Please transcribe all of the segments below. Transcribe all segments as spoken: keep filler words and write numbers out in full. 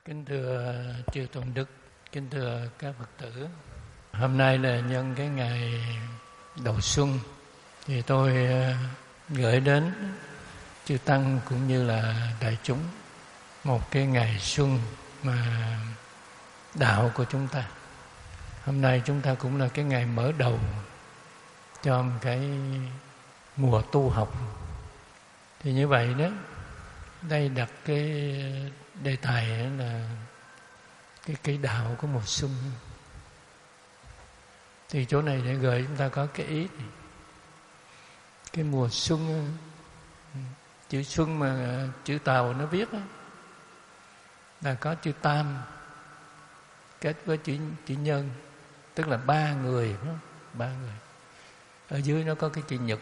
Kính thưa chư tôn đức, kính thưa các Phật tử. Hôm nay là nhân cái ngày đầu xuân, thì tôi gửi đến chư tăng cũng như là đại chúng một cái ngày xuân mà đạo của chúng ta. Hôm nay chúng ta cũng là cái ngày mở đầu cho một cái mùa tu học. Thì như vậy đó, đây đặt cái đề tài là cái cây đạo của mùa xuân. Thì chỗ này để gợi chúng ta có cái ý này. Cái mùa xuân, chữ xuân mà chữ Tàu nó viết đó, là có chữ tam kết với chữ chữ nhân, tức là ba người, đó, ba người. Ở dưới nó có cái chữ nhật.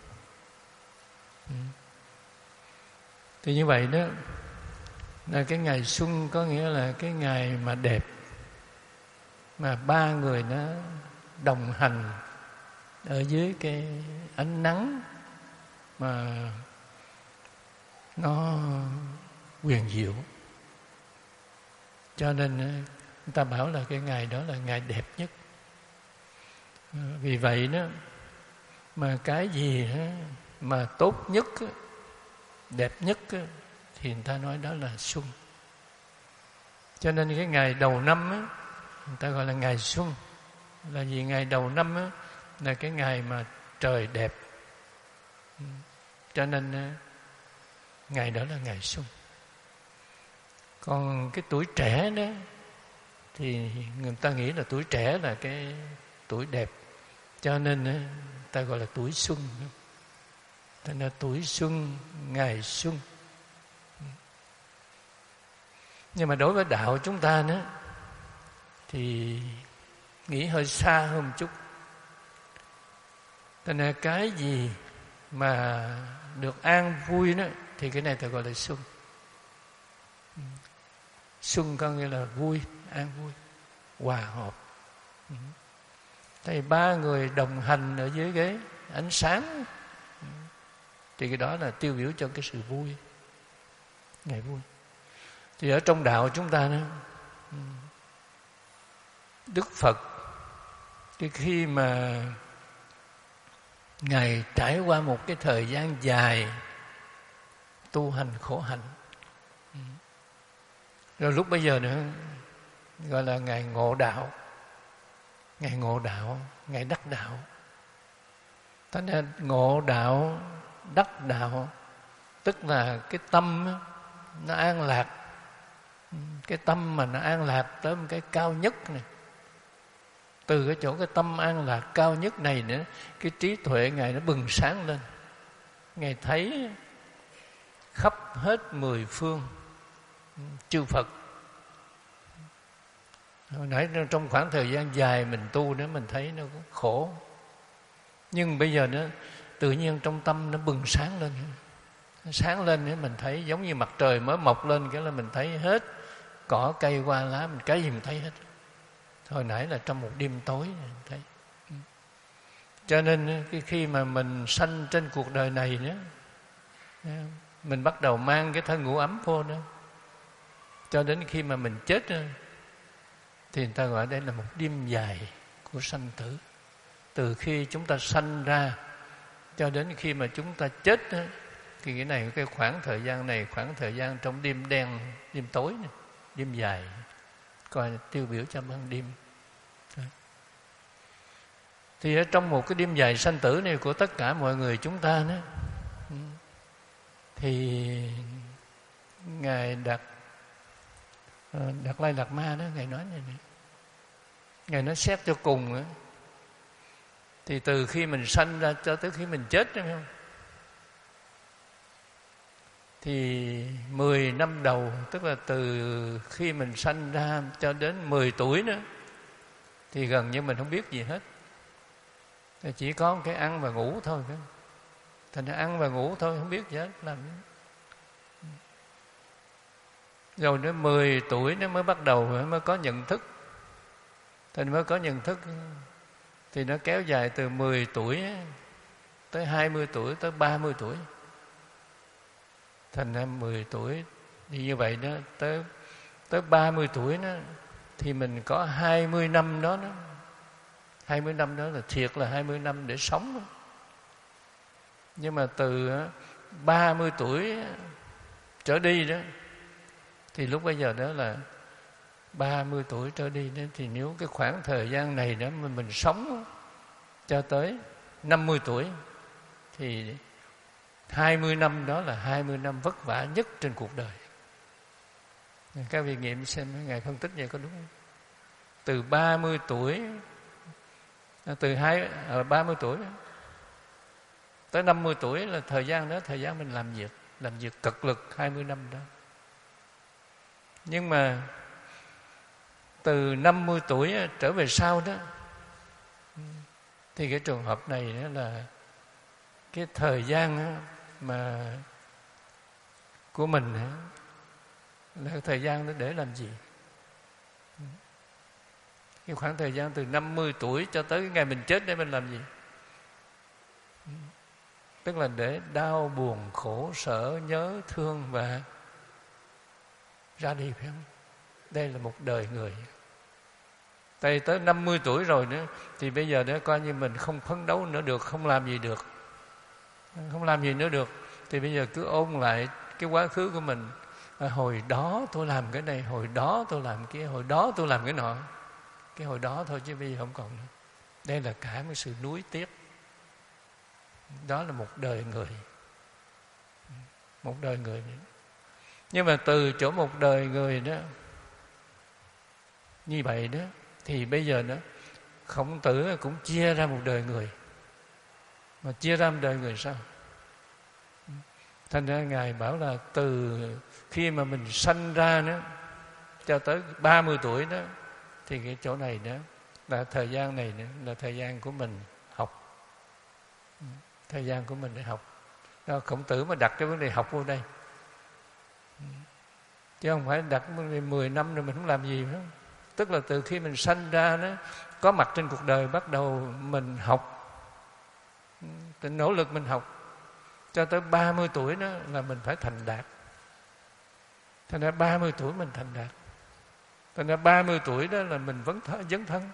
Thì như vậy đó, là cái ngày xuân có nghĩa là cái ngày mà đẹp, mà ba người nó đồng hành ở dưới cái ánh nắng mà nó huyền diệu. Cho nên người ta bảo là cái ngày đó là ngày đẹp nhất. Vì vậy đó, mà cái gì mà tốt nhất, đẹp nhất, thì người ta nói đó là xuân. Cho nên cái ngày đầu năm á, người ta gọi là ngày xuân. Là vì ngày đầu năm á, là cái ngày mà trời đẹp. Cho nên ngày đó là ngày xuân. Còn cái tuổi trẻ đó, thì người ta nghĩ là tuổi trẻ là cái tuổi đẹp. Cho nên người ta gọi là tuổi xuân. Cho nên tuổi xuân, ngày xuân. Nhưng mà đối với đạo chúng ta nữa, thì nghĩ hơi xa hơn một chút. Cho nên cái gì mà được an vui đó, thì cái này ta gọi là xuân. Xuân có nghĩa là vui, an vui, hòa hợp. Thì ba người đồng hành ở dưới cái ánh sáng, thì cái đó là tiêu biểu cho cái sự vui, ngày vui. Thì ở trong đạo chúng ta đó, Đức Phật thì khi mà Ngài trải qua một cái thời gian dài tu hành khổ hạnh, rồi lúc bây giờ nữa gọi là Ngài ngộ đạo. Ngài ngộ đạo, Ngài đắc đạo. Thế nên ngộ đạo, đắc đạo, tức là cái tâm nó an lạc. Cái tâm mà nó an lạc tới một cái cao nhất này. Từ cái chỗ cái tâm an lạc cao nhất này nữa, cái trí tuệ Ngài nó bừng sáng lên. Ngài thấy khắp hết mười phương chư Phật. Hồi nãy trong khoảng thời gian dài mình tu đó, mình thấy nó khổ. Nhưng bây giờ nó tự nhiên trong tâm nó bừng sáng lên. Nó sáng lên nữa, mình thấy giống như mặt trời mới mọc lên, cái là mình thấy hết cỏ cây hoa lá, mình cái gì mình thấy hết. Hồi nãy là trong một đêm tối mình thấy. Cho nên khi mà mình sanh trên cuộc đời này nữa, mình bắt đầu mang cái thân ngũ ấm vô đó, cho đến khi mà mình chết, thì người ta gọi đây là một đêm dài của sanh tử. Từ khi chúng ta sanh ra cho đến khi mà chúng ta chết, thì cái này, cái khoảng thời gian này, khoảng thời gian trong đêm đen, đêm tối này, đêm dài, coi tiêu biểu cho ban đêm. Thì ở trong một cái đêm dài sanh tử này của tất cả mọi người chúng ta đó, thì Ngài Đạt Đạt Lai Lạt Ma đó, Ngài nói này này, Ngài nói xét cho cùng đó, thì từ khi mình sanh ra cho tới khi mình chết, đúng không? Thì mười năm đầu, tức là từ khi mình sanh ra cho đến mười tuổi nữa, thì gần như mình không biết gì hết. Chỉ có cái ăn và ngủ thôi. Thành ra ăn và ngủ thôi, không biết gì hết. Làm rồi đến mười tuổi nó mới bắt đầu, mới có nhận thức. Thì mới có nhận thức. Thì nó kéo dài từ mười tuổi tới hai mươi tuổi, tới ba mươi tuổi. Thành ra mười tuổi thì như vậy đó, tới tới ba mươi tuổi đó, thì mình có hai mươi năm đó, đó. hai mươi năm đó là thiệt là hai mươi năm để sống đó. Nhưng mà từ ba mươi tuổi trở đi đó, thì lúc bây giờ đó là ba mươi tuổi trở đi đó, thì nếu cái khoảng thời gian này đó mà mình sống cho tới năm mươi tuổi, thì hai mươi năm đó là hai mươi năm vất vả nhất trên cuộc đời. Các vị nghiệm xem Ngài phân tích vậy có đúng không? Từ ba mươi tuổi, từ hai, ở ba mươi tuổi tới năm mươi tuổi là thời gian đó, thời gian mình làm việc, làm việc cực lực hai mươi năm đó. Nhưng mà từ năm mươi tuổi trở về sau đó, thì cái trường hợp này đó là cái thời gian mà của mình là thời gian đó để làm gì? Cái khoảng thời gian từ năm mươi tuổi cho tới ngày mình chết để mình làm gì? Tức là để đau buồn, khổ sở, nhớ thương và ra đi, phải không? Đây là một đời người. Tại tới năm mươi tuổi rồi nữa, thì bây giờ nữa coi như mình không phấn đấu nữa được, không làm gì được, không làm gì nữa được, thì bây giờ cứ ôn lại cái quá khứ của mình. À, hồi đó tôi làm cái này, hồi đó tôi làm kia, hồi đó tôi làm cái nọ. Cái hồi đó thôi chứ bây giờ không còn nữa. Đây là cả một sự nuối tiếc. Đó là một đời người. Một đời người nữa. Nhưng mà từ chỗ một đời người đó như vậy đó, thì bây giờ đó Khổng Tử cũng chia ra một đời người. Mà chia ra một đời người sao? Thành ra Ngài bảo là từ khi mà mình sanh ra đó cho tới ba mươi tuổi đó, thì cái chỗ này đó là thời gian này nữa, là thời gian của mình học. Thời gian của mình để học. Đó, Khổng Tử mà đặt cái vấn đề học vô đây, chứ không phải đặt vấn đề mười năm rồi mình không làm gì nữa. Tức là từ khi mình sanh ra đó, có mặt trên cuộc đời, bắt đầu mình học, mình nỗ lực mình học cho tới ba mươi tuổi đó là mình phải thành đạt. Thành ra ba mươi tuổi mình thành đạt. Thành ra ba mươi tuổi đó là mình vẫn dấn thân.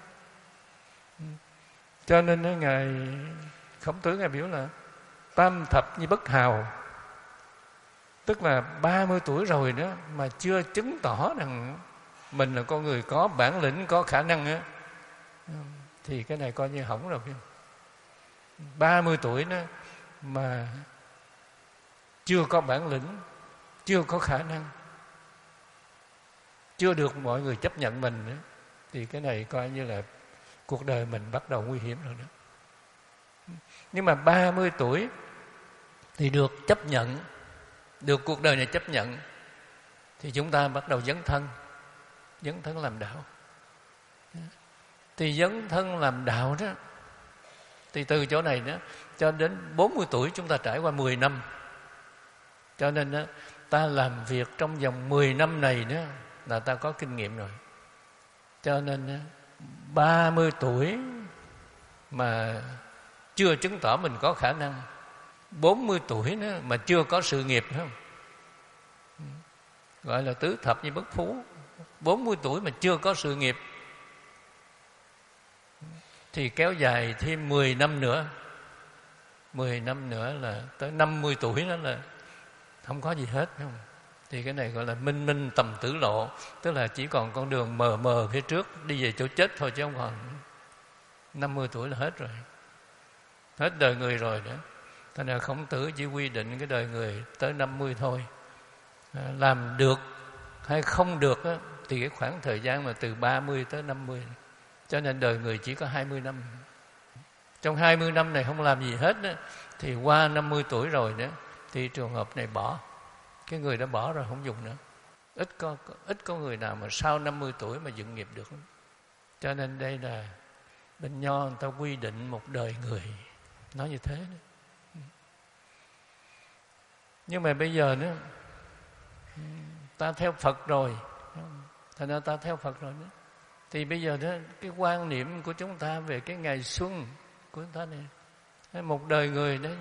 Cho nên đó, Ngài Khổng Tử Ngài biểu là tam thập như bất hào. Tức là ba mươi tuổi rồi đó mà chưa chứng tỏ rằng mình là con người có bản lĩnh, có khả năng á, thì cái này coi như hỏng rồi. ba mươi tuổi đó mà chưa có bản lĩnh, chưa có khả năng, chưa được mọi người chấp nhận mình nữa, thì cái này coi như là cuộc đời mình bắt đầu nguy hiểm rồi đó. Nhưng mà ba mươi tuổi thì được chấp nhận, được cuộc đời này chấp nhận, thì chúng ta bắt đầu dấn thân, dấn thân làm đạo. Thì dấn thân làm đạo đó, thì từ chỗ này đó cho đến bốn mươi tuổi chúng ta trải qua mười năm. Cho nên đó, ta làm việc trong vòng mười năm này đó là ta có kinh nghiệm rồi. Cho nên đó, ba mươi tuổi mà chưa chứng tỏ mình có khả năng, bốn mươi tuổi đó mà chưa có sự nghiệp, không? Gọi là tứ thập như bất phú. bốn mươi tuổi mà chưa có sự nghiệp thì kéo dài thêm mười năm nữa. mười năm nữa là tới năm mươi tuổi đó là không có gì hết, không? Thì cái này gọi là minh minh tầm tử lộ. Tức là chỉ còn con đường mờ mờ phía trước, đi về chỗ chết thôi, chứ không còn. Năm mươi tuổi là hết rồi, hết đời người rồi đó. Thành ra Khổng Tử chỉ quy định cái đời người tới năm mươi thôi. Làm được hay không được á, thì cái khoảng thời gian mà từ ba mươi tới năm mươi. Cho nên đời người chỉ có hai mươi năm. Trong hai mươi năm này không làm gì hết đó, thì qua năm mươi tuổi rồi đó, thì trường hợp này bỏ. Cái người đã bỏ rồi không dùng nữa. Ít có, ít có người nào mà sau năm mươi tuổi mà dựng nghiệp được. Cho nên đây là bên Nho người ta quy định một đời người, nói như thế đó. Nhưng mà bây giờ nữa, ta theo Phật rồi, thành ra ta theo Phật rồi nữa, thì bây giờ đó cái quan niệm của chúng ta về cái ngày xuân của chúng ta này, một đời người đấy,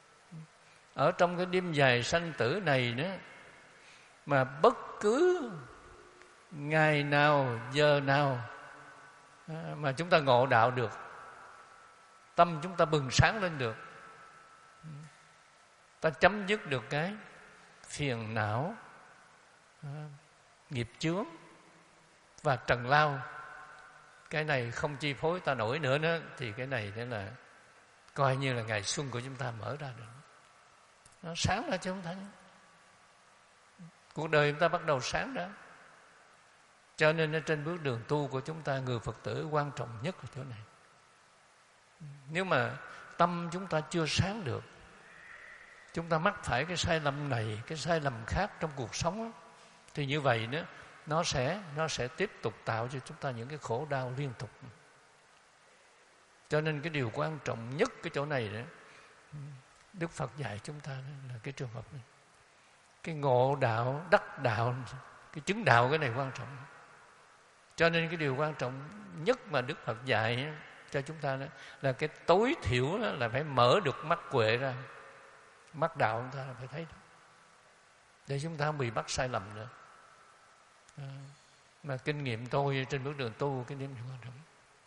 ở trong cái đêm dài sanh tử này nữa, mà bất cứ ngày nào giờ nào mà chúng ta ngộ đạo được, tâm chúng ta bừng sáng lên được, ta chấm dứt được cái phiền não, nghiệp chướng và trần lao, cái này không chi phối ta nổi nữa đó, thì cái này đó là coi như là ngày xuân của chúng ta mở ra được. Nó sáng ra cho chúng ta, cuộc đời chúng ta bắt đầu sáng ra. Cho nên ở trên bước đường tu của chúng ta, người Phật tử quan trọng nhất là chỗ này. Nếu mà tâm chúng ta chưa sáng được, chúng ta mắc phải cái sai lầm này, cái sai lầm khác trong cuộc sống đó, thì như vậy nữa, nó sẽ nó sẽ tiếp tục tạo cho chúng ta những cái khổ đau liên tục. Cho nên cái điều quan trọng nhất cái chỗ này đó, Đức Phật dạy chúng ta là cái trường hợp này. Cái ngộ đạo, đắc đạo, cái chứng đạo, cái này quan trọng. Cho nên cái điều quan trọng nhất mà Đức Phật dạy cho chúng ta đó là cái tối thiểu đó là phải mở được mắt huệ ra. Mắt đạo chúng ta là phải thấy đó, để chúng ta không bị bắt sai lầm nữa. À, mà kinh nghiệm tôi trên bước đường tu, cái điểm quan trọng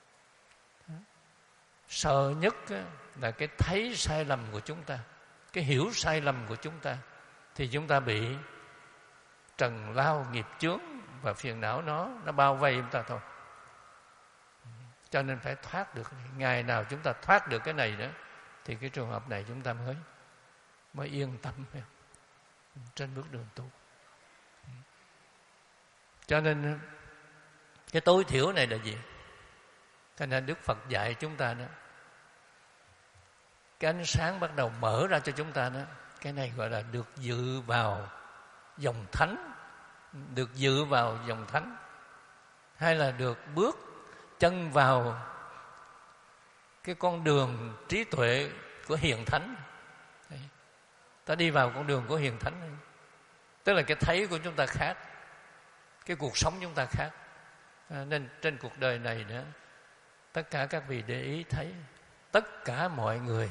sợ nhất là cái thấy sai lầm của chúng ta, cái hiểu sai lầm của chúng ta, thì chúng ta bị trần lao nghiệp chướng và phiền não nó nó bao vây chúng ta thôi. Cho nên phải thoát được. Ngày nào chúng ta thoát được cái này đó, thì cái trường hợp này chúng ta mới mới yên tâm trên bước đường tu. Cho nên cái tối thiểu này là gì? Cho nên Đức Phật dạy chúng ta đó, cái ánh sáng bắt đầu mở ra cho chúng ta đó, cái này gọi là được dự vào dòng thánh, được dự vào dòng thánh, hay là được bước chân vào cái con đường trí tuệ của hiền thánh. Đấy. Ta đi vào con đường của hiền thánh, tức là cái thấy của chúng ta khác, cái cuộc sống chúng ta khác. À, nên trên cuộc đời này nữa, tất cả các vị để ý thấy, tất cả mọi người,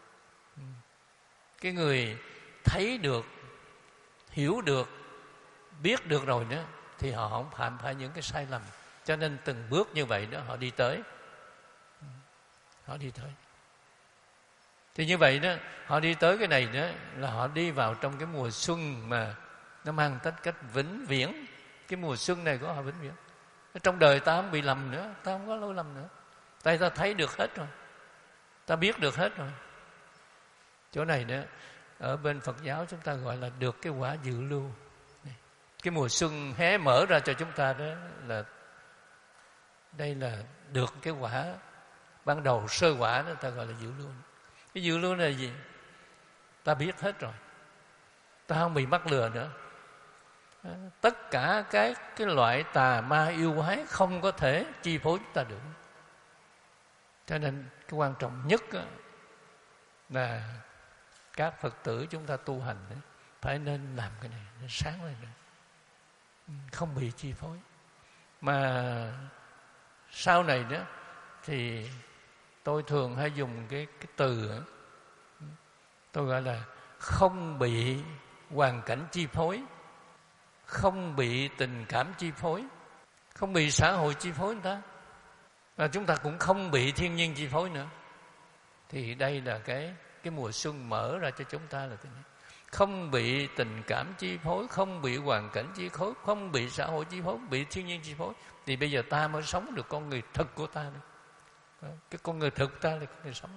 cái người thấy được, hiểu được, biết được rồi nữa, thì họ không phạm phải những cái sai lầm. Cho nên từng bước như vậy đó, họ đi tới, họ đi tới. Thì như vậy đó, họ đi tới cái này đó, là họ đi vào trong cái mùa xuân mà nó mang tính cách vĩnh viễn. Cái mùa xuân này của họ vĩnh viễn. Trong đời ta không bị lầm nữa, ta không có lỗi lầm nữa. Tại ta thấy được hết rồi, ta biết được hết rồi. Chỗ này đó, ở bên Phật giáo chúng ta gọi là được cái quả dự lưu. Cái mùa xuân hé mở ra cho chúng ta đó là đây là được cái quả ban đầu sơ quả đó, ta gọi là dự lưu. Cái dự lưu này là gì? Ta biết hết rồi, ta không bị mắc lừa nữa. Tất cả cái cái loại tà ma yêu quái không có thể chi phối chúng ta được. Cho nên cái quan trọng nhất là các Phật tử chúng ta tu hành ấy, phải nên làm cái này, nên sáng lên này, không bị chi phối. Mà sau này đó thì tôi thường hay dùng cái cái từ ấy, tôi gọi là không bị hoàn cảnh chi phối, không bị tình cảm chi phối, không bị xã hội chi phối người ta, và chúng ta cũng không bị thiên nhiên chi phối nữa. Thì đây là cái cái mùa xuân mở ra cho chúng ta là thế này. Không bị tình cảm chi phối, không bị hoàn cảnh chi phối, không bị xã hội chi phối, bị thiên nhiên chi phối. Thì bây giờ ta mới sống được con người thực của ta nữa. Cái con người thực ta là con người sống.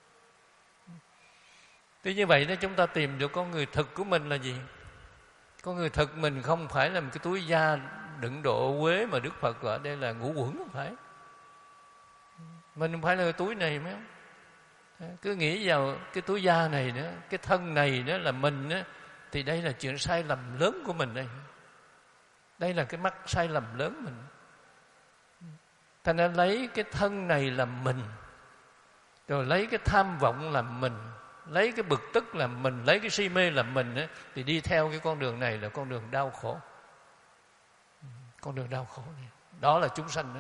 Thì như vậy đó, chúng ta tìm được con người thực của mình là gì? Con người thực mình không phải là một cái túi da đựng độ quế mà Đức Phật gọi đây là ngũ uẩn, không phải. Mình không phải là cái túi này mấy không? Cứ nghĩ vào cái túi da này nữa, cái thân này nữa là mình nữa, thì đây là chuyện sai lầm lớn của mình đây. Đây là cái mắc sai lầm lớn mình. Thành ra lấy cái thân này làm mình, rồi lấy cái tham vọng làm mình, lấy cái bực tức làm mình, lấy cái si mê làm mình ấy, thì đi theo cái con đường này là con đường đau khổ. Con đường đau khổ này, đó là chúng sanh đó.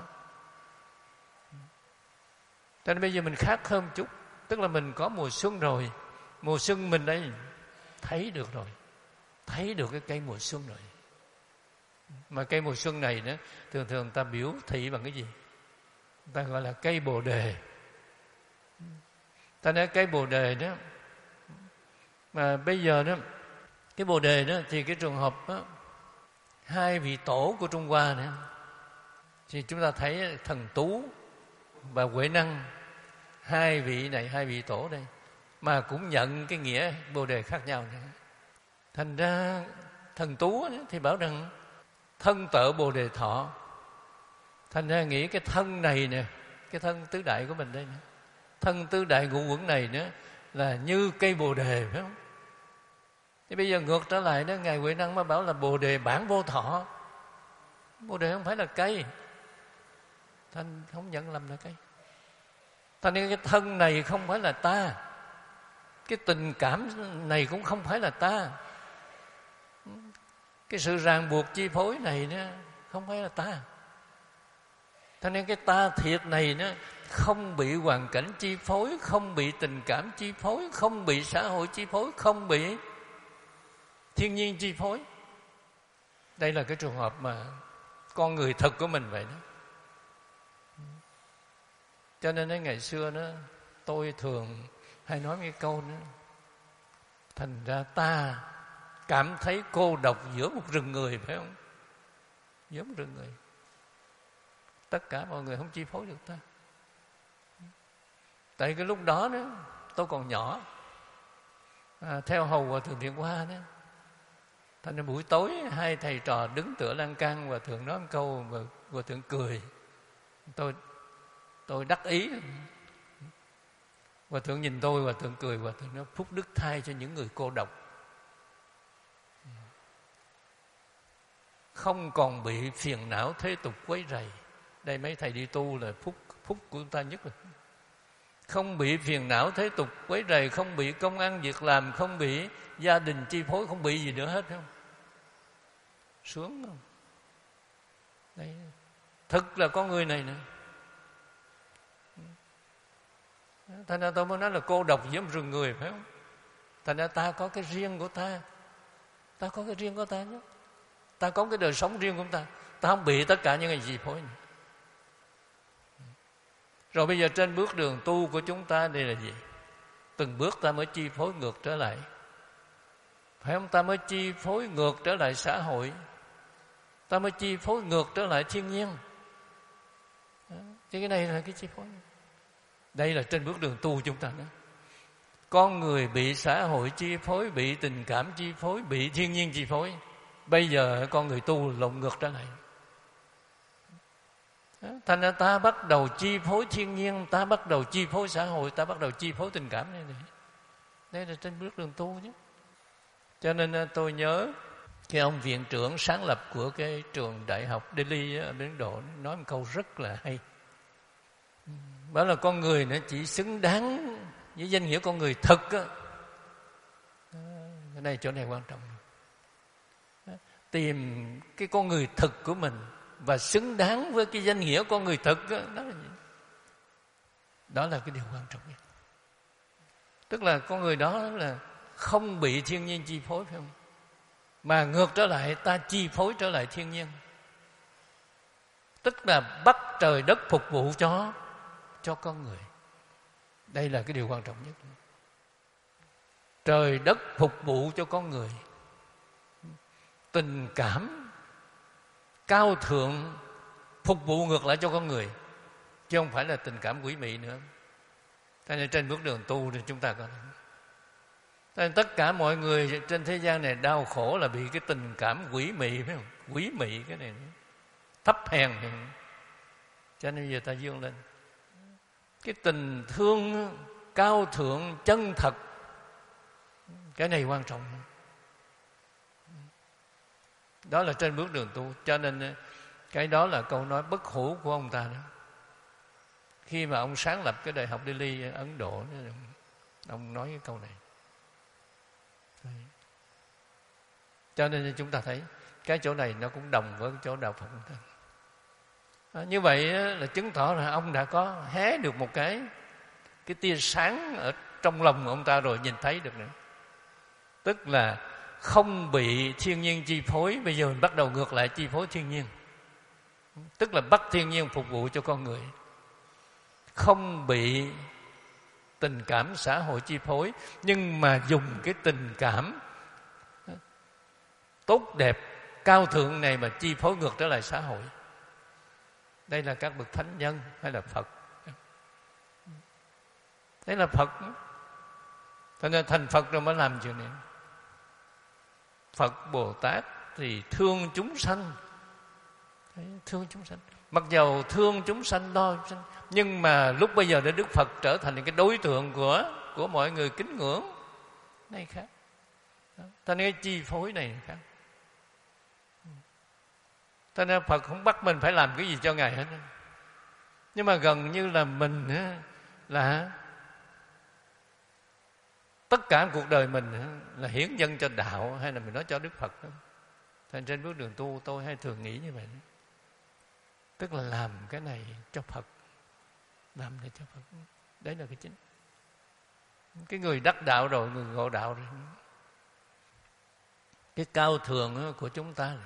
Cho nên bây giờ mình khác hơn chút, tức là mình có mùa xuân rồi. Mùa xuân mình đây thấy được rồi, thấy được cái cây mùa xuân rồi. Mà cây mùa xuân này nữa, thường thường ta biểu thị bằng cái gì? Ta gọi là cây bồ đề. Ta nói cây bồ đề đó, mà bây giờ đó, cái bồ đề đó thì cái trường hợp đó, hai vị tổ của Trung Hoa nữa, thì chúng ta thấy Thần Tú và Huệ Năng, hai vị này, hai vị tổ đây, mà cũng nhận cái nghĩa bồ đề khác nhau nữa. Thành ra Thần Tú thì bảo rằng thân tợ bồ đề thọ. Thành ra nghĩ cái thân này nè, cái thân tứ đại của mình đây nè, thân tứ đại ngũ uẩn này nữa là như cây bồ đề, phải không? Thì bây giờ ngược trở lại đó, Ngài Huệ Năng mới bảo là bồ đề bản vô thọ. Bồ đề không phải là cây, Thanh không nhận lầm là cây. Thành nên cái thân này không phải là ta, cái tình cảm này cũng không phải là ta, cái sự ràng buộc chi phối này nữa không phải là ta. Cho nên cái ta thiệt này nó không bị hoàn cảnh chi phối, không bị tình cảm chi phối, không bị xã hội chi phối, không bị thiên nhiên chi phối. Đây là cái trường hợp mà con người thật của mình vậy đó. Cho nên đến ngày xưa đó, tôi thường hay nói cái câu đó, thành ra ta cảm thấy cô độc giữa một rừng người, phải không? Giữa một rừng người, tất cả mọi người không chi phối được ta. Tại cái lúc đó đó tôi còn nhỏ, à, theo hầu Hòa Thượng Thiện Hoa đó. Thành ra buổi tối hai thầy trò đứng tựa lan can, Hòa Thượng nói một câu và Hòa Thượng cười. Tôi tôi đắc ý. Hòa Thượng nhìn tôi, Hòa Thượng cười, Hòa Thượng nói phúc đức thay cho những người cô độc, không còn bị phiền não thế tục quấy rầy. Đây mấy thầy đi tu là phúc phúc của chúng ta nhất rồi. Không bị phiền não thế tục quấy rầy, không bị công ăn việc làm, không bị gia đình chi phối, không bị gì nữa hết, không? Sướng không? Đây, thực là con người này nè. Thành ra tôi mới nói là cô độc giữa một rừng người, phải không? Thành ra ta có cái riêng của ta, ta có cái riêng của ta nhé. Ta có cái đời sống riêng của ta, ta không bị tất cả những cái gì phối này. Rồi bây giờ trên bước đường tu của chúng ta đây là gì? Từng bước ta mới chi phối ngược trở lại, phải không? Ta mới chi phối ngược trở lại xã hội, ta mới chi phối ngược trở lại thiên nhiên. Chứ cái này là cái chi phối. Đây là trên bước đường tu chúng ta đó. Con người bị xã hội chi phối, bị tình cảm chi phối, bị thiên nhiên chi phối. Bây giờ con người tu lộn ngược trở lại. Thành ra ta bắt đầu chi phối thiên nhiên, ta bắt đầu chi phối xã hội, ta bắt đầu chi phối tình cảm này này. Đây là trên bước đường tu chứ. Cho nên tôi nhớ cái ông viện trưởng sáng lập của cái trường đại học Delhi ở Ấn Độ nói một câu rất là hay. Bảo là con người nó chỉ xứng đáng với danh nghĩa con người thật á. Cái này chỗ này quan trọng. Tìm cái con người thực của mình và xứng đáng với cái danh nghĩa con người thực đó, đó là gì? Đó là cái điều quan trọng nhất. Tức là con người đó là không bị thiên nhiên chi phối, phải không? Mà ngược trở lại ta chi phối trở lại thiên nhiên. Tức là bắt trời đất phục vụ cho cho con người. Đây là cái điều quan trọng nhất. Trời đất phục vụ cho con người. Tình cảm cao thượng phục vụ ngược lại cho con người, chứ không phải là tình cảm quỷ mị nữa. Cho nên trên bước đường tu thì chúng ta có nên tất cả mọi người trên thế gian này đau khổ là bị cái tình cảm quỷ mị, phải không? Quỷ mị cái này thấp hèn. Cho nên giờ ta dương lên cái tình thương cao thượng chân thật. Cái này quan trọng. Đó là trên bước đường tu. Cho nên cái đó là câu nói bất hủ của ông ta đó. Khi mà ông sáng lập cái đại học Delhi Ấn Độ, ông nói cái câu này. Cho nên chúng ta thấy cái chỗ này nó cũng đồng với cái chỗ đạo Phật. À, như vậy là chứng tỏ là ông đã có hé được một cái cái tia sáng ở trong lòng ông ta rồi, nhìn thấy được nữa. Tức là không bị thiên nhiên chi phối. Bây giờ mình bắt đầu ngược lại chi phối thiên nhiên, tức là bắt thiên nhiên phục vụ cho con người, không bị tình cảm xã hội chi phối, nhưng mà dùng cái tình cảm tốt đẹp cao thượng này mà chi phối ngược trở lại xã hội. Đây là các bậc thánh nhân hay là Phật. Đây là Phật. Cho nên thành Phật rồi mới làm chuyện này. Phật Bồ Tát thì thương chúng sanh. Đấy, thương chúng sanh. Mặc dầu thương chúng sanh lo chúng sanh, nhưng mà lúc bây giờ để Đức Phật trở thành cái đối tượng của của mọi người kính ngưỡng này khác. Cho nên cái chi phối này khác. Cho nên Phật không bắt mình phải làm cái gì cho Ngài hết. Nhưng mà gần như là mình là tất cả cuộc đời mình là hiến dâng cho đạo, hay là mình nói cho Đức Phật đó. Thành trên bước đường tu tôi hay thường nghĩ như vậy đó. Tức là làm cái này cho Phật, làm này cho Phật. Đấy là cái chính. Cái người đắc đạo rồi, người ngộ đạo rồi, cái cao thượng của chúng ta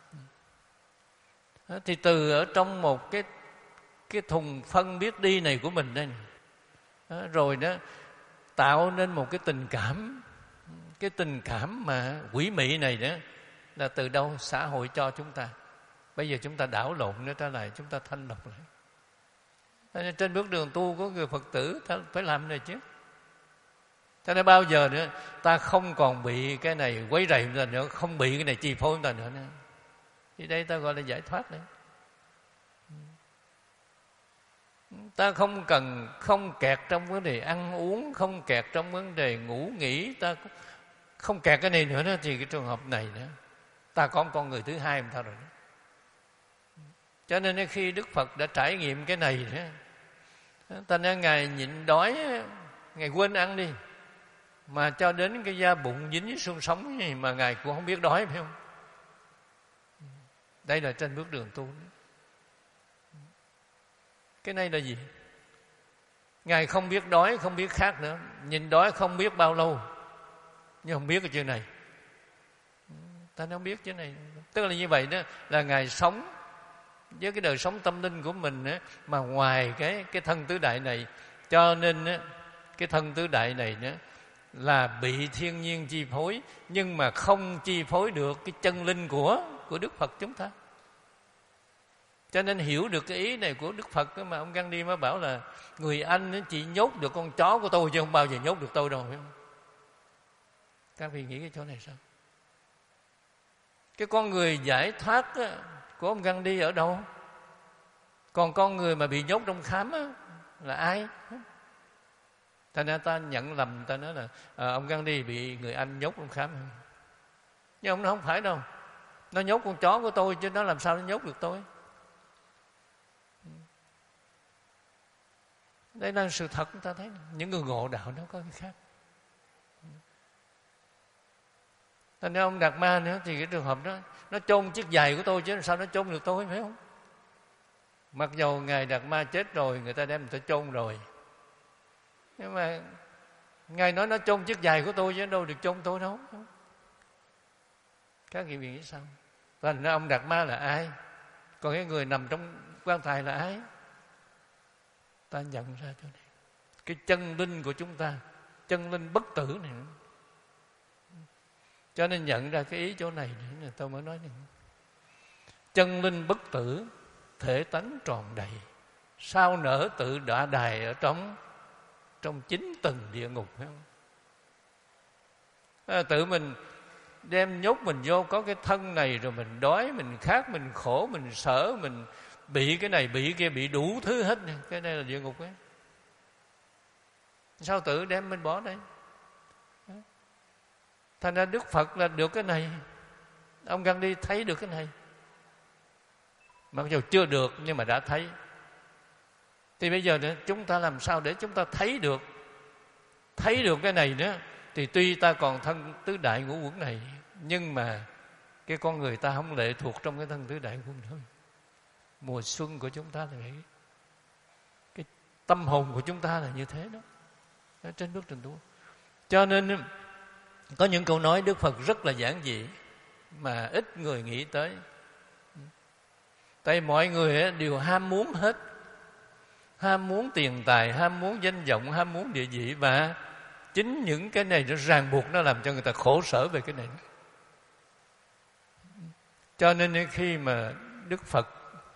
rồi. Thì từ ở trong một cái cái thùng phân biết đi này của mình đây này, rồi đó tạo nên một cái tình cảm, cái tình cảm mà quỷ mị này đó là từ đâu? Xã hội cho chúng ta. Bây giờ chúng ta đảo lộn nó trở lại, chúng ta thanh lọc lại. Trên bước đường tu có người Phật tử ta phải làm này chứ. Cho nên bao giờ nữa ta không còn bị cái này quấy rầy chúng ta nữa, không bị cái này chi phối chúng ta nữa. Thì đây ta gọi là giải thoát đấy. Ta không cần không kẹt trong vấn đề ăn uống, không kẹt trong vấn đề ngủ nghỉ, ta không kẹt cái này nữa đó, thì cái trường hợp này nữa ta có một con người thứ hai mà ta rồi đó. Cho nên khi Đức Phật đã trải nghiệm cái này đó, ta nói Ngài nhịn đói, Ngài quên ăn đi, mà cho đến cái da bụng dính với xương sống mà Ngài cũng không biết đói, phải không? Đây là trên bước đường tu. Cái này là gì? Ngài không biết đói, không biết khát nữa, nhìn đói không biết bao lâu, nhưng không biết cái chuyện này. Ta không biết chuyện này. Tức là như vậy đó, là Ngài sống với cái đời sống tâm linh của mình á, mà ngoài cái cái thân tứ đại này. Cho nên á, cái thân tứ đại này nữa là bị thiên nhiên chi phối, nhưng mà không chi phối được cái chân linh của của Đức Phật chúng ta. Cho nên hiểu được cái ý này của Đức Phật đó, mà ông Gandhi mới bảo là người Anh chỉ nhốt được con chó của tôi chứ không bao giờ nhốt được tôi đâu, phải không? Các vị nghĩ cái chỗ này sao? Cái con người giải thoát á, của ông Gandhi ở đâu? Còn con người mà bị nhốt trong khám á, là ai? Thành ra ta nhận lầm, ta nói là à, ông Gandhi bị người Anh nhốt trong khám. Nhưng ông nó không phải đâu. Nó nhốt con chó của tôi chứ nó làm sao nó nhốt được tôi? Đây là sự thật, ta thấy những người ngộ đạo nó có cái khác. Thành ra ông Đạt Ma nữa thì cái trường hợp đó, nó chôn chiếc giày của tôi chứ làm sao nó chôn được tôi, phải không? Mặc dầu Ngài Đạt Ma chết rồi, người ta đem người ta chôn rồi, nhưng mà Ngài nói nó chôn chiếc giày của tôi chứ đâu được chôn tôi đâu. Các vị nghĩ sao? Thành ra ông Đạt Ma là ai? Còn cái người nằm trong quan tài là ai? Ta nhận ra chỗ này. Cái chân linh của chúng ta, chân linh bất tử này. Cho nên nhận ra cái ý chỗ này nữa, tôi mới nói này. Chân linh bất tử, thể tánh tròn đầy, sao nở tự đọa đài ở trong trong chín tầng địa ngục, phải không? À, tự mình đem nhốt mình vô có cái thân này, rồi mình đói, mình khát, mình khổ, mình sợ, mình bị cái này, bị kia, bị đủ thứ hết. Cái này là địa ngục ấy. Sao tự đem mình bỏ đây? Thành ra Đức Phật là được cái này, ông Gandhi thấy được cái này, mặc dù chưa được nhưng mà đã thấy. Thì bây giờ nữa, chúng ta làm sao để chúng ta thấy được thấy được cái này nữa? Thì tuy ta còn thân tứ đại ngũ uẩn này, nhưng mà cái con người ta không lệ thuộc trong cái thân tứ đại ngũ uẩn thôi. Mùa xuân của chúng ta là vậy, cái tâm hồn của chúng ta là như thế đó, ở trên bước trình tu. Cho nên Có những câu nói Đức Phật rất là giản dị mà ít người nghĩ tới. Tại mọi người đều ham muốn hết. Ham muốn tiền tài, ham muốn danh vọng, ham muốn địa vị. Và chính những cái này nó ràng buộc, nó làm cho người ta khổ sở về cái này. Cho nên khi mà Đức Phật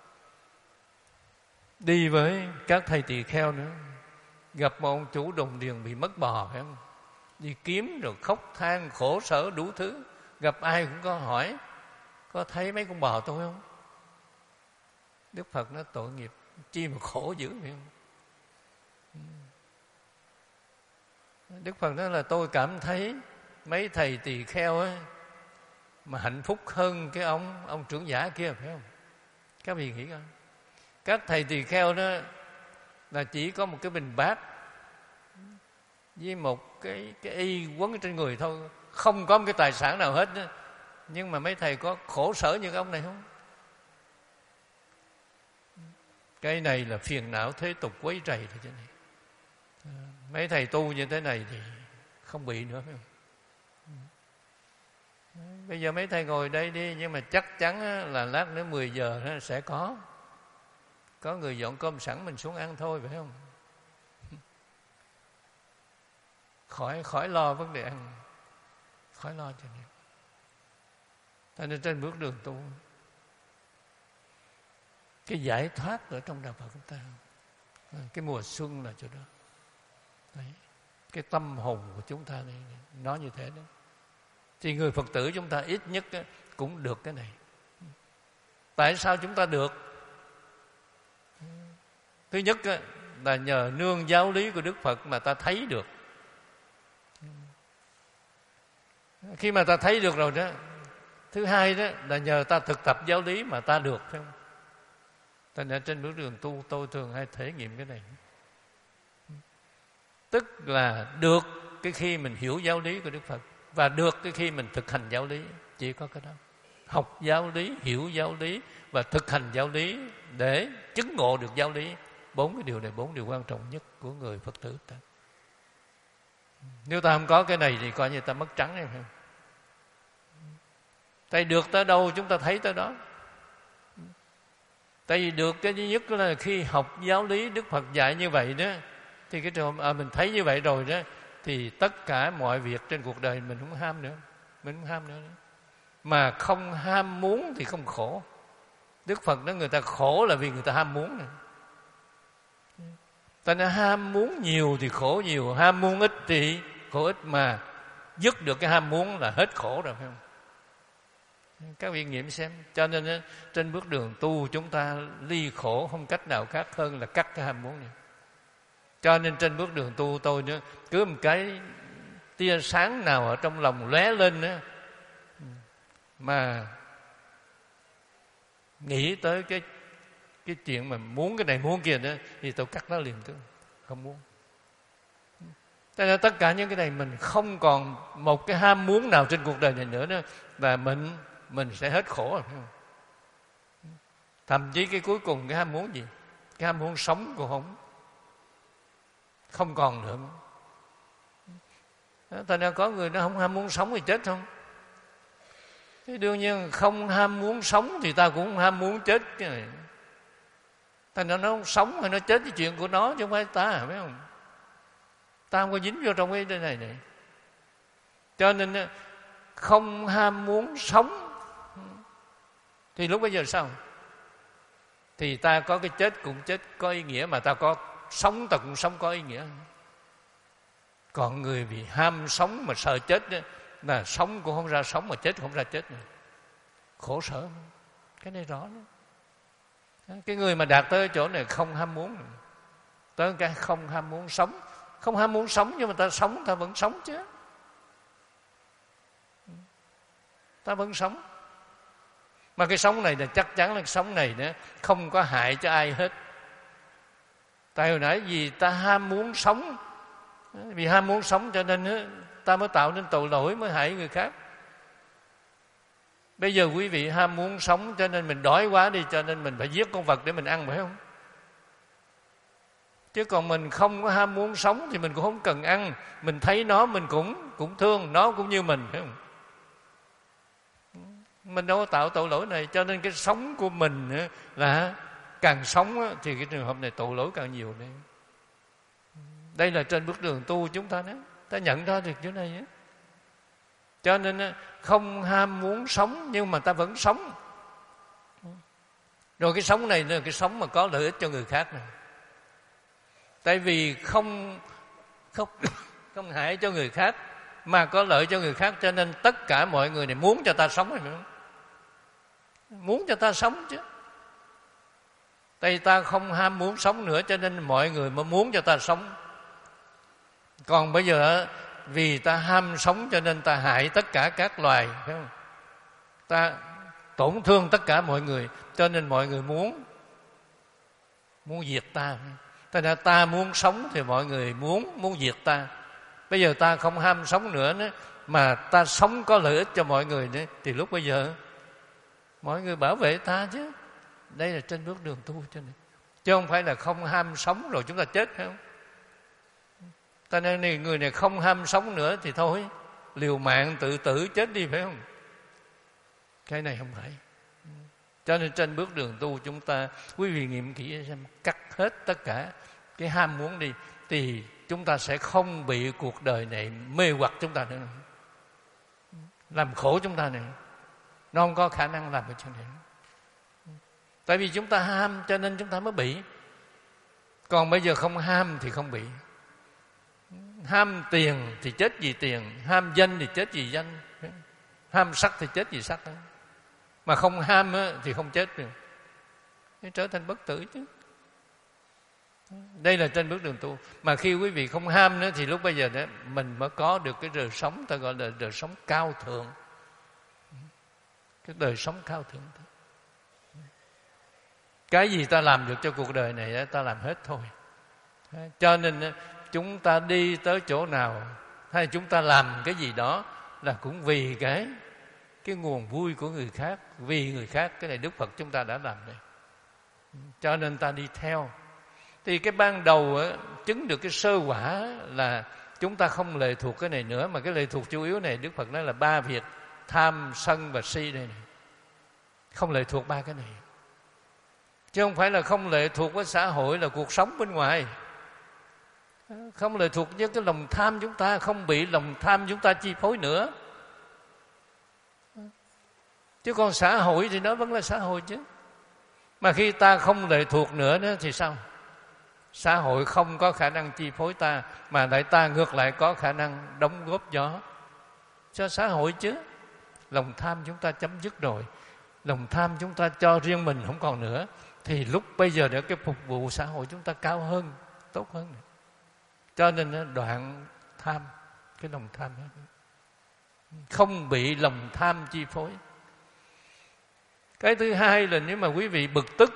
đi với các thầy tỳ kheo nữa, gặp một ông chủ đồng điền bị mất bò, phải không? Đi kiếm rồi khóc than khổ sở đủ thứ. Gặp ai cũng có hỏi: có thấy mấy con bò tôi không? Đức Phật nói: tội nghiệp, chi mà khổ dữ, phải không? Đức Phật nói là tôi cảm thấy mấy thầy tỳ kheo ấy mà hạnh phúc hơn cái ông ông trưởng giả kia, phải không? Các vị nghĩ coi, các thầy tỳ kheo đó là chỉ có một cái bình bát với một cái cái y quấn ở trên người thôi, không có một cái tài sản nào hết đó. Nhưng mà mấy thầy có khổ sở như cái ông này không? Cái này là phiền não thế tục quấy rầy thôi chứ này. Mấy thầy tu như thế này thì không bị nữa, phải không? Bây giờ mấy thầy ngồi đây đi, nhưng mà chắc chắn là lát nữa mười giờ sẽ có Có người dọn cơm sẵn, mình xuống ăn thôi, phải không? Khỏi khỏi lo vấn đề ăn, khỏi lo cho nên. Cho nên trên bước đường tu, cái giải thoát ở trong đạo Phật chúng ta, cái mùa xuân là chỗ đó. Đấy, cái tâm hồn của chúng ta này, nó như thế đó. Thì người Phật tử chúng ta ít nhất cũng được cái này. Tại sao chúng ta được? Thứ nhất là nhờ nương giáo lý của Đức Phật mà ta thấy được. Khi mà ta thấy được rồi đó. Thứ hai đó là nhờ ta thực tập giáo lý mà ta được, phải không? Cho nên trên bước đường tu tôi thường hay thể nghiệm cái này. Tức là được cái khi mình hiểu giáo lý của Đức Phật, và được cái khi mình thực hành giáo lý. Chỉ có cái đó. Học giáo lý, hiểu giáo lý và thực hành giáo lý để chứng ngộ được giáo lý. Bốn cái điều này, bốn điều quan trọng nhất của người Phật tử ta. Nếu ta không có cái này thì coi như ta mất trắng đấy, phải không? Tại được tới đâu chúng ta thấy tới đó. Tại vì được cái duy nhất là khi học giáo lý Đức Phật dạy như vậy đó, thì cái trường à, mình thấy như vậy rồi đó, thì tất cả mọi việc trên cuộc đời mình không ham nữa, mình không ham nữa. Mà không ham muốn thì không khổ. Đức Phật nói người ta khổ là vì người ta ham muốn này. Ta nói ham muốn nhiều thì khổ nhiều, ham muốn ít thì khổ ít, mà dứt được cái ham muốn là hết khổ rồi, phải không? Các vị nghiệm xem. Cho nên trên bước đường tu chúng ta ly khổ không cách nào khác hơn là cắt cái ham muốn này. Cho nên trên bước đường tu tôi nữa, cứ một cái tia sáng nào ở trong lòng lóe lên nữa mà nghĩ tới cái cái chuyện mà muốn cái này muốn kia nữa, thì tôi cắt nó liền, tôi không muốn. Cho nên tất cả những cái này mình không còn một cái ham muốn nào trên cuộc đời này nữa đó, và mình mình sẽ hết khổ rồi, phải không? Thậm chí cái cuối cùng cái ham muốn gì? Cái ham muốn sống của không không còn nữa. Thành ra có người nó không ham muốn sống thì chết không? Thế đương nhiên không ham muốn sống thì ta cũng không ham muốn chết cái này. Thành ra nó không sống hay nó chết cái chuyện của nó chứ không phải ta, phải không? Ta không có dính vô trong cái này này. Cho nên không ham muốn sống thì lúc bây giờ sao? Thì ta có cái chết cũng chết có ý nghĩa, mà ta có sống ta cũng sống có ý nghĩa. Còn người vì ham sống mà sợ chết đó, là sống cũng không ra sống mà chết cũng không ra chết nữa. Khổ sở. Cái này rõ đó. Cái người mà đạt tới chỗ này không ham muốn, tới cái không ham muốn sống. Không ham muốn sống nhưng mà ta sống, ta vẫn sống chứ. Ta vẫn sống. Mà cái sống này là chắc chắn là cái sống này nữa không có hại cho ai hết. Tại hồi nãy vì ta ham muốn sống, vì ham muốn sống cho nên ta mới tạo nên tội lỗi, mới hại người khác. Bây giờ quý vị ham muốn sống cho nên mình đói quá đi, cho nên mình phải giết con vật để mình ăn, phải không? Chứ còn mình không có ham muốn sống thì mình cũng không cần ăn. Mình thấy nó mình cũng cũng thương, nó cũng như mình, phải không? Mình đâu có tạo tội lỗi này. Cho nên cái sống của mình là càng sống thì cái trường hợp này tội lỗi càng nhiều. Đây, đây là trên bước đường tu chúng ta đó, ta nhận ra được chỗ này. Cho nên không ham muốn sống, nhưng mà ta vẫn sống. Rồi cái sống này là cái sống mà có lợi ích cho người khác này. Tại vì không không không hại cho người khác mà có lợi cho người khác, cho nên tất cả mọi người này muốn cho ta sống, phải không? Muốn cho ta sống chứ. Tại vì ta không ham muốn sống nữa, cho nên mọi người mới muốn cho ta sống. Còn bây giờ vì ta ham sống cho nên ta hại tất cả các loài, phải không? Ta tổn thương tất cả mọi người, cho nên mọi người muốn muốn diệt ta. Thế nên ta muốn sống thì mọi người muốn muốn diệt ta. Bây giờ ta không ham sống nữa, nữa mà ta sống có lợi ích cho mọi người nữa, thì lúc bây giờ mọi người bảo vệ ta chứ. Đây là trên bước đường tu cho nên, chứ không phải là không ham sống rồi chúng ta chết, phải không? Ta nên người này không ham sống nữa thì thôi, liều mạng tự tử chết đi, phải không? Cái này không phải. Cho nên trên bước đường tu chúng ta, quý vị nghiệm kỹ xem, cắt hết tất cả cái ham muốn đi, thì chúng ta sẽ không bị cuộc đời này mê hoặc chúng ta nữa, làm khổ chúng ta nữa. Nó không có khả năng làm cái chuyện này. Tại vì chúng ta ham cho nên chúng ta mới bị. Còn bây giờ không ham thì không bị. Ham tiền thì chết vì tiền, ham danh thì chết vì danh, ham sắc thì chết vì sắc. Mà không ham thì không chết được, trở thành bất tử chứ. Đây là trên bước đường tu. Mà khi quý vị không ham nữa thì lúc bây giờ đó mình mới có được cái đời sống ta gọi là đời sống cao thượng. Cái đời sống cao thượng. Cái gì ta làm được cho cuộc đời này ta làm hết thôi. Cho nên chúng ta đi tới chỗ nào hay chúng ta làm cái gì đó là cũng vì cái cái nguồn vui của người khác, vì người khác. Cái này Đức Phật chúng ta đã làm đây, cho nên ta đi theo. Thì cái ban đầu á, chứng được cái sơ quả là chúng ta không lệ thuộc cái này nữa, mà cái lệ thuộc chủ yếu này Đức Phật nói là ba việc: tham, sân và si đây này. Không lệ thuộc ba cái này, chứ không phải là không lệ thuộc với xã hội là cuộc sống bên ngoài. Không lệ thuộc với cái lòng tham, chúng ta không bị lòng tham chúng ta chi phối nữa. Chứ còn xã hội thì nó vẫn là xã hội chứ. Mà khi ta không lệ thuộc nữa đó thì sao? Xã hội không có khả năng chi phối ta, mà lại ta ngược lại có khả năng đóng góp cho cho xã hội chứ. Lòng tham chúng ta chấm dứt rồi, lòng tham chúng ta cho riêng mình không còn nữa, thì lúc bây giờ để cái phục vụ xã hội chúng ta cao hơn, tốt hơn. Cho nên đoạn tham, cái lòng tham đó, không bị lòng tham chi phối. Cái thứ hai là nếu mà quý vị bực tức,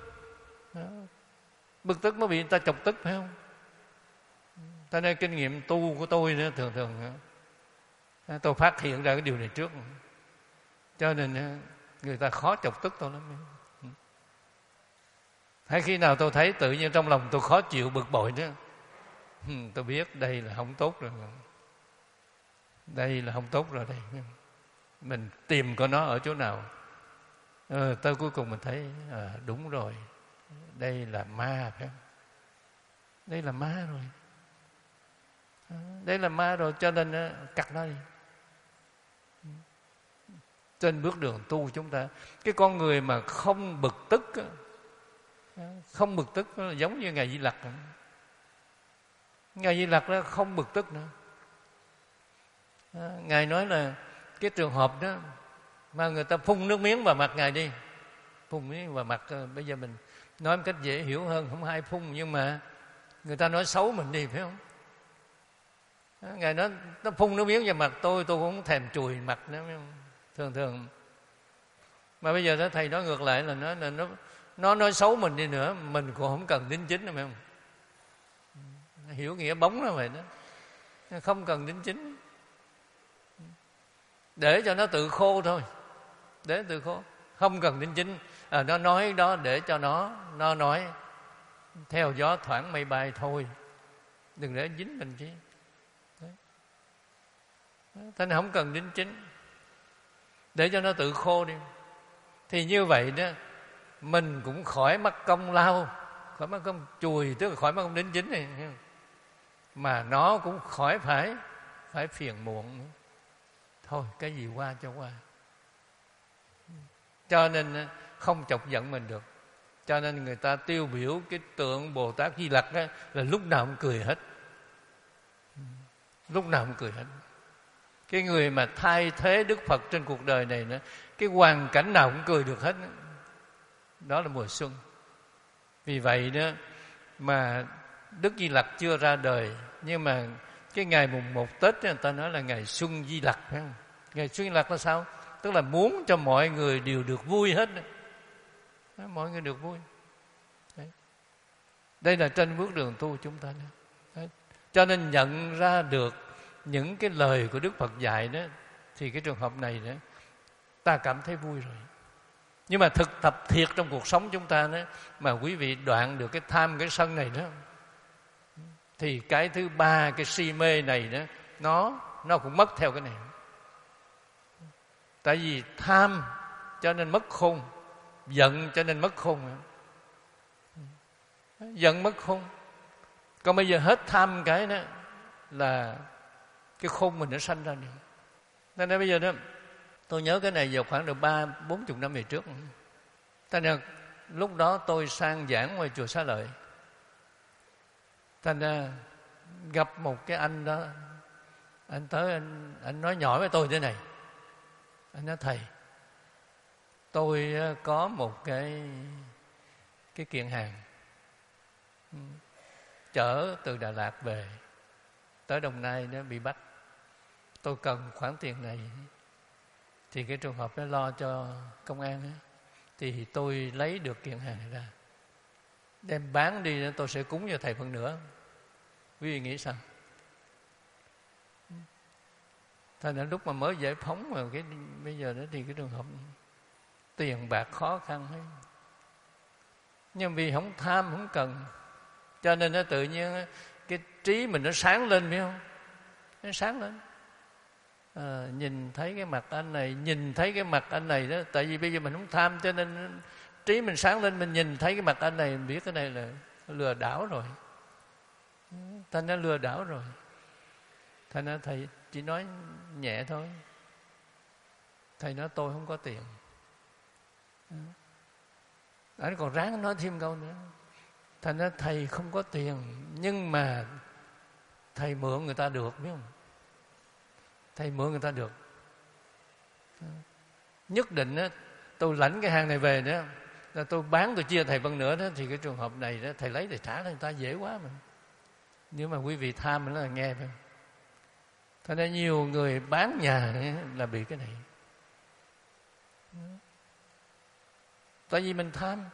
bực tức mới bị người ta chọc tức, phải không? Cho nên kinh nghiệm tu của tôi nữa, thường thường tôi phát hiện ra cái điều này trước, cho nên người ta khó chọc tức tôi lắm. Hay khi nào tôi thấy tự nhiên trong lòng tôi khó chịu, bực bội nữa, tôi biết đây là không tốt rồi, đây là không tốt rồi. Đây mình tìm coi nó ở chỗ nào. ờ, tới cuối cùng mình thấy à, đúng rồi, đây là ma, phải không? Đây là ma rồi, đây là ma rồi, cho nên cắt nó đi. Trên bước đường tu chúng ta, cái con người mà không bực tức, không bực tức giống như Ngài Di Lặc. Ngài Di Lặc đó không bực tức nữa. Ngài nói là cái trường hợp đó mà người ta phun nước miếng vào mặt Ngài đi, phun miếng vào mặt, bây giờ mình nói một cách dễ hiểu hơn, không ai phun, nhưng mà người ta nói xấu mình đi, phải không? Ngài nói nó phun nước miếng vào mặt tôi, tôi cũng không thèm chùi mặt nữa, phải không? Thường thường. Mà bây giờ đó thầy nói ngược lại là nó, là nó nó nói xấu mình đi nữa, mình cũng không cần đính chính nữa, phải không? Hiểu nghĩa bóng đó vậy đó, không cần đính chính, để cho nó tự khô thôi, để tự khô, không cần đính chính. À, nó nói đó để cho nó nó nói, theo gió thoảng mây bay thôi, đừng để dính mình chứ. Thế nên không cần đính chính, để cho nó tự khô đi. Thì như vậy đó, mình cũng khỏi mất công lao, khỏi mất công chùi, tức là khỏi mất công đính chính này, mà nó cũng khỏi phải phải phiền muộn nữa. Thôi cái gì qua cho qua. Cho nên không chọc giận mình được. Cho nên người ta tiêu biểu cái tượng Bồ Tát Di Lặc đó, là lúc nào cũng cười hết, lúc nào cũng cười hết. Cái người mà thay thế Đức Phật trên cuộc đời này nữa, cái hoàn cảnh nào cũng cười được hết. Đó là mùa xuân. Vì vậy đó mà Đức Di Lặc chưa ra đời, nhưng mà cái ngày mùng một Tết người ta nói là ngày Xuân Di Lặc. Ngày Xuân Di Lặc là sao? Tức là muốn cho mọi người đều được vui hết. Đó, mọi người được vui. Đấy. Đây là trên bước đường tu chúng ta. Đấy. Cho nên nhận ra được những cái lời của Đức Phật dạy đó, thì cái trường hợp này đó, ta cảm thấy vui rồi. Nhưng mà thực tập thiệt trong cuộc sống chúng ta đó, mà quý vị đoạn được cái tham cái sân này đó, thì cái thứ ba, cái si mê này đó, nó nó cũng mất theo cái này. Tại vì tham cho nên mất khôn, giận cho nên mất khôn. Giận mất khôn. Còn bây giờ hết tham cái đó là cái khôn mình nó sanh ra được. Nên là bây giờ đó, tôi nhớ cái này vào khoảng được ba bốn chục năm về trước. Thành ra lúc đó tôi sang giảng ngoài chùa Xá Lợi. Thành ra gặp một cái anh đó, anh tới anh, anh nói nhỏ với tôi thế này. Anh nói: thầy, tôi có một cái cái kiện hàng chở từ Đà Lạt về tới Đồng Nai nó bị bắt. Tôi cần khoản tiền này, thì cái trường hợp đó lo cho công an đó, thì tôi lấy được kiện hàng này ra đem bán đi, tôi sẽ cúng cho thầy phần nữa. Quý vị nghĩ sao? Thành ra lúc mà mới giải phóng mà cái bây giờ đó thì cái trường hợp tiền bạc khó khăn hết. Nhưng vì không tham, không cần, cho nên nó tự nhiên cái trí mình nó sáng lên, biết không? Nó sáng lên. À, nhìn thấy cái mặt anh này, nhìn thấy cái mặt anh này đó. Tại vì bây giờ mình không tham, cho nên trí mình sáng lên, mình nhìn thấy cái mặt anh này, mình biết cái này là lừa đảo rồi. Thành nó lừa đảo rồi. Thành ra thầy chỉ nói nhẹ thôi. Thầy nói tôi không có tiền. Anh còn ráng nói thêm câu nữa. Thành ra thầy không có tiền, nhưng mà thầy mượn người ta được, biết không? Thầy mượn người ta được. Nhất định á, tôi lãnh cái hàng này về đó, là tôi bán, tôi chia thầy phân nửa đó, thì cái trường hợp này đó, thầy lấy thầy trả cho người ta dễ quá mà. Nếu mà quý vị tham nó là nghe phải không? Thế nên nhiều người bán nhà là bị cái này. Tại vì mình tham.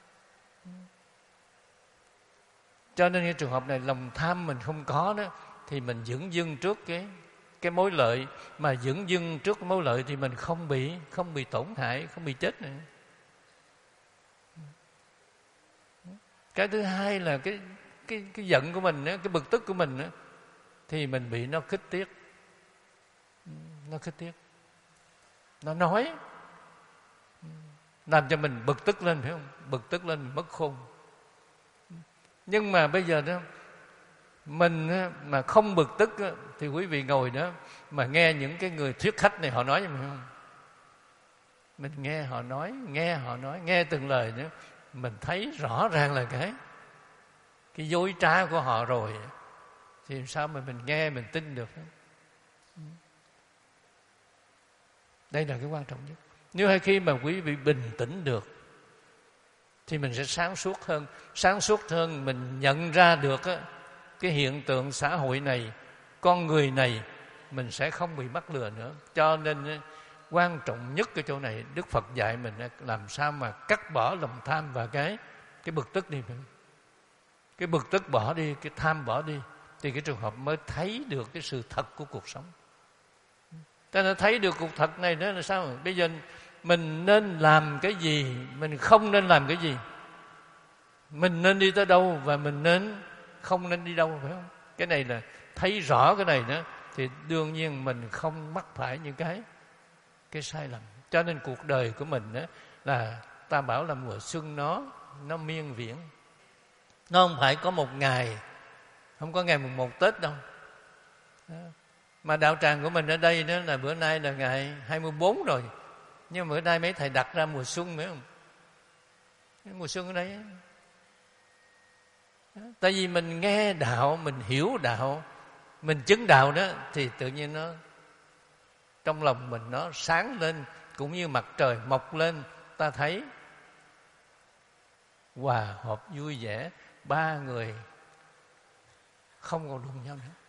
Cho nên cái trường hợp này, lòng tham mình không có đó, thì mình dửng dưng trước cái cái mối lợi. Mà dửng dưng trước cái mối lợi thì mình không bị không bị tổn hại, không bị chết nữa. Cái thứ hai là cái cái cái giận của mình, cái bực tức của mình, thì mình bị nó khích tiếc. Nó khích tiếc. Nó nói làm cho mình bực tức lên, phải không? Bực tức lên mình mất khôn. Nhưng mà bây giờ đó, mình mà không bực tức thì quý vị ngồi đó mà nghe những cái người thuyết khách này họ nói, phải không? Mình nghe họ nói, nghe họ nói, nghe từng lời nữa, mình thấy rõ ràng là cái cái dối trá của họ rồi, thì sao mà mình nghe mình tin được? Đây là cái quan trọng nhất. Nếu hay khi mà quý vị bình tĩnh được thì mình sẽ sáng suốt hơn. Sáng suốt hơn, mình nhận ra được á, cái hiện tượng xã hội này, con người này, mình sẽ không bị mắc lừa nữa. Cho nên quan trọng nhất cái chỗ này, Đức Phật dạy mình làm sao mà cắt bỏ lòng tham và cái cái bực tức đi. Cái bực tức bỏ đi, cái tham bỏ đi, thì cái trường hợp mới thấy được cái sự thật của cuộc sống. Cho nên thấy được cuộc thật này đó là sao? Bây giờ mình nên làm cái gì, mình không nên làm cái gì. mình nên đi tới đâu và mình nên không nên đi đâu, phải không? Cái này là thấy rõ cái này nữa thì đương nhiên mình không mắc phải những cái cái sai lầm. Cho nên cuộc đời của mình đó là ta bảo là mùa xuân nó nó miên viễn, nó không phải có một ngày, không có ngày mùng một Tết đâu. Đó. Mà đạo tràng của mình ở đây đó là bữa nay là ngày hai mươi bốn rồi, nhưng mà bữa nay mấy thầy đặt ra mùa xuân phải không? Mùa xuân ở đây đó. Tại vì mình nghe đạo, mình hiểu đạo, mình chứng đạo đó thì tự nhiên nó trong lòng mình nó sáng lên, cũng như mặt trời mọc lên, ta thấy hòa hợp vui vẻ, ba người không còn đụng nhau nữa.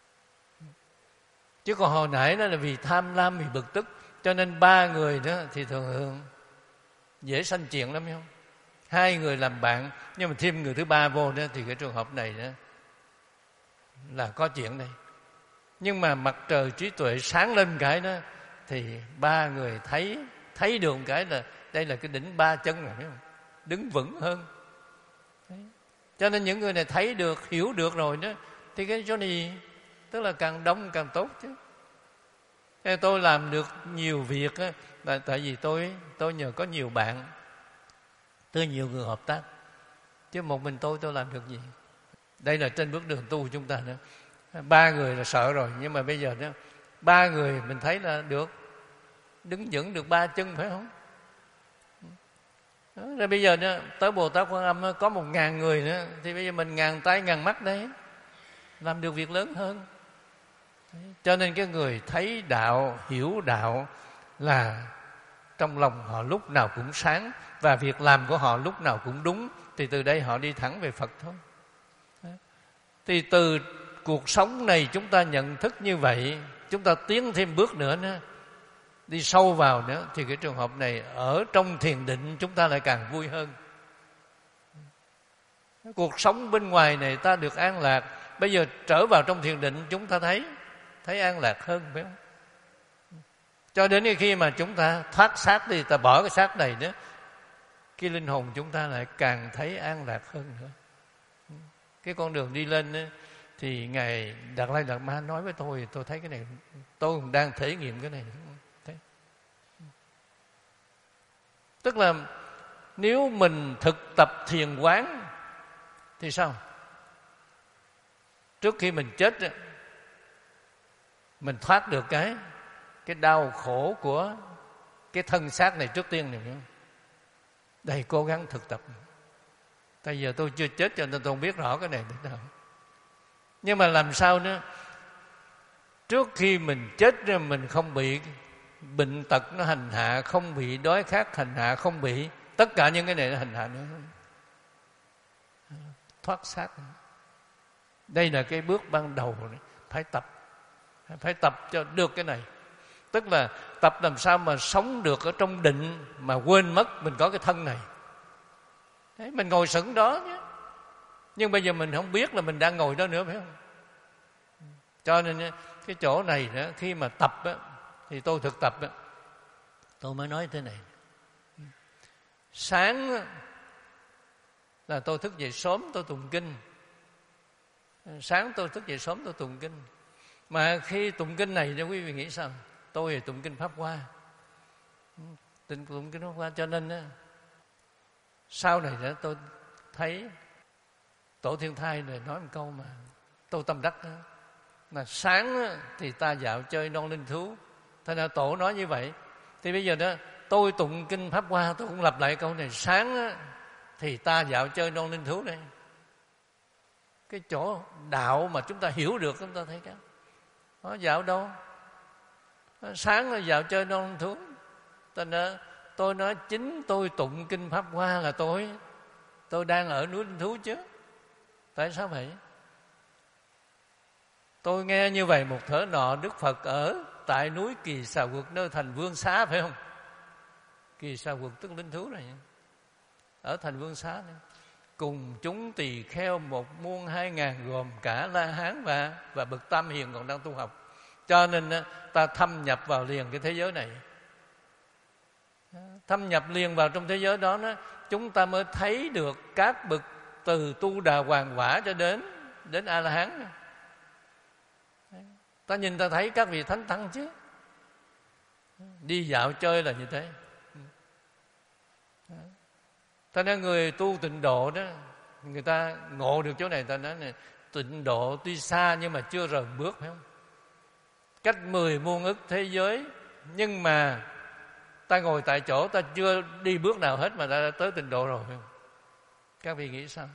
Chứ còn hồi nãy đó là vì tham lam, vì bực tức, cho nên ba người đó thì thường thường dễ sanh chuyện lắm, không? Hai người làm bạn, nhưng mà thêm người thứ ba vô đó thì cái trường hợp này đó là có chuyện đây. Nhưng mà mặt trời trí tuệ sáng lên cái đó thì ba người thấy thấy được cái là đây là cái đỉnh ba chân rồi, phải không? Đứng vững hơn. Đấy. Cho nên những người này thấy được, hiểu được rồi đó thì cái chỗ này tức là càng đông càng tốt chứ. Thế tôi làm được nhiều việc á, là tại vì tôi tôi nhờ có nhiều bạn, tôi nhiều người hợp tác, chứ một mình tôi tôi làm được gì. Đây là trên bước đường tu chúng ta nữa. Ba người là sợ rồi, nhưng mà bây giờ đó ba người mình thấy là được, đứng vững được ba chân, phải không? Đó, rồi bây giờ đó, tới Bồ Tát Quan Âm có một ngàn người nữa, thì bây giờ mình ngàn tay ngàn mắt đấy, làm được việc lớn hơn. Đấy. Cho nên cái người thấy đạo, hiểu đạo là trong lòng họ lúc nào cũng sáng, và việc làm của họ lúc nào cũng đúng, thì từ đây họ đi thẳng về Phật thôi. Đấy. Thì từ cuộc sống này chúng ta nhận thức như vậy, chúng ta tiến thêm bước nữa nữa, đi sâu vào nữa, thì cái trường hợp này ở trong thiền định chúng ta lại càng vui hơn. Cuộc sống bên ngoài này ta được an lạc, bây giờ trở vào trong thiền định chúng ta thấy thấy an lạc hơn, phải không? Cho đến khi mà chúng ta thoát xác đi, ta bỏ cái xác này nữa, cái linh hồn chúng ta lại càng thấy an lạc hơn nữa. Cái con đường đi lên đó, thì Ngài Đạt Lai Lạt Ma nói với tôi, tôi thấy cái này, tôi cũng đang thể nghiệm cái này. Thấy. Tức là nếu mình thực tập thiền quán thì sao? Trước khi mình chết, mình thoát được cái cái đau khổ của cái thân xác này trước tiên này. Đây cố gắng thực tập. Tại giờ tôi chưa chết cho nên tôi không biết rõ cái này thế nào. Nhưng mà làm sao nữa? Trước khi mình chết mình không bị bệnh tật nó hành hạ, không bị đói khát hành hạ, không bị tất cả những cái này nó hành hạ nữa. Thoát xác. Đây là cái bước ban đầu, phải tập. Phải tập cho được cái này. Tức là tập làm sao mà sống được ở trong định mà quên mất mình có cái thân này. Đấy, mình ngồi sững đó nhé. Nhưng bây giờ mình không biết là mình đang ngồi đó nữa, phải không? Cho nên cái chỗ này đó, khi mà tập á, thì tôi thực tập á, tôi mới nói thế này. Sáng á, là tôi thức dậy sớm tôi tụng kinh. Sáng tôi thức dậy sớm tôi tụng kinh. Mà khi tụng kinh này cho quý vị nghĩ sao? Tôi thì tụng kinh Pháp Hoa, tụng kinh Pháp Hoa, cho nên á, sau này đó tôi thấy Tổ Thiên Thai này nói một câu mà tôi tâm đắc đó, là sáng á, thì ta dạo chơi non linh thú. Thế nào Tổ nói như vậy. Thì bây giờ đó tôi tụng kinh Pháp Hoa, tôi cũng lặp lại câu này. Sáng á, thì ta dạo chơi non linh thú đây. Cái chỗ đạo mà chúng ta hiểu được, chúng ta thấy cái nó dạo đâu? Sáng là dạo chơi non linh thú. Tôi nói chính tôi tụng kinh Pháp Hoa là tôi Tôi đang ở núi linh thú chứ. Tại sao vậy? Tôi nghe như vậy một thở nọ Đức Phật ở tại núi Kỳ Xà Quật, nơi thành Vương Xá, phải không? Kỳ Xà Quật tức linh thú này, ở thành Vương Xá này. Cùng chúng tỳ kheo một muôn hai ngàn, gồm cả La Hán và và bậc Tam Hiền còn đang tu học. Cho nên ta thâm nhập vào liền cái thế giới này. Thâm nhập liền vào trong thế giới đó, đó chúng ta mới thấy được các bậc từ tu đà hoàng quả cho đến đến A La Hán. Ta nhìn ta thấy các vị thánh tăng chứ. Đi dạo chơi là như thế. Ta nói người tu tịnh độ đó, người ta ngộ được chỗ này, ta nói này, tịnh độ tuy xa nhưng mà chưa rời bước, phải không? Cách mười muôn ức thế giới, nhưng mà ta ngồi tại chỗ, ta chưa đi bước nào hết mà ta đã tới tịnh độ rồi, phải không? Các vị nghĩ sao?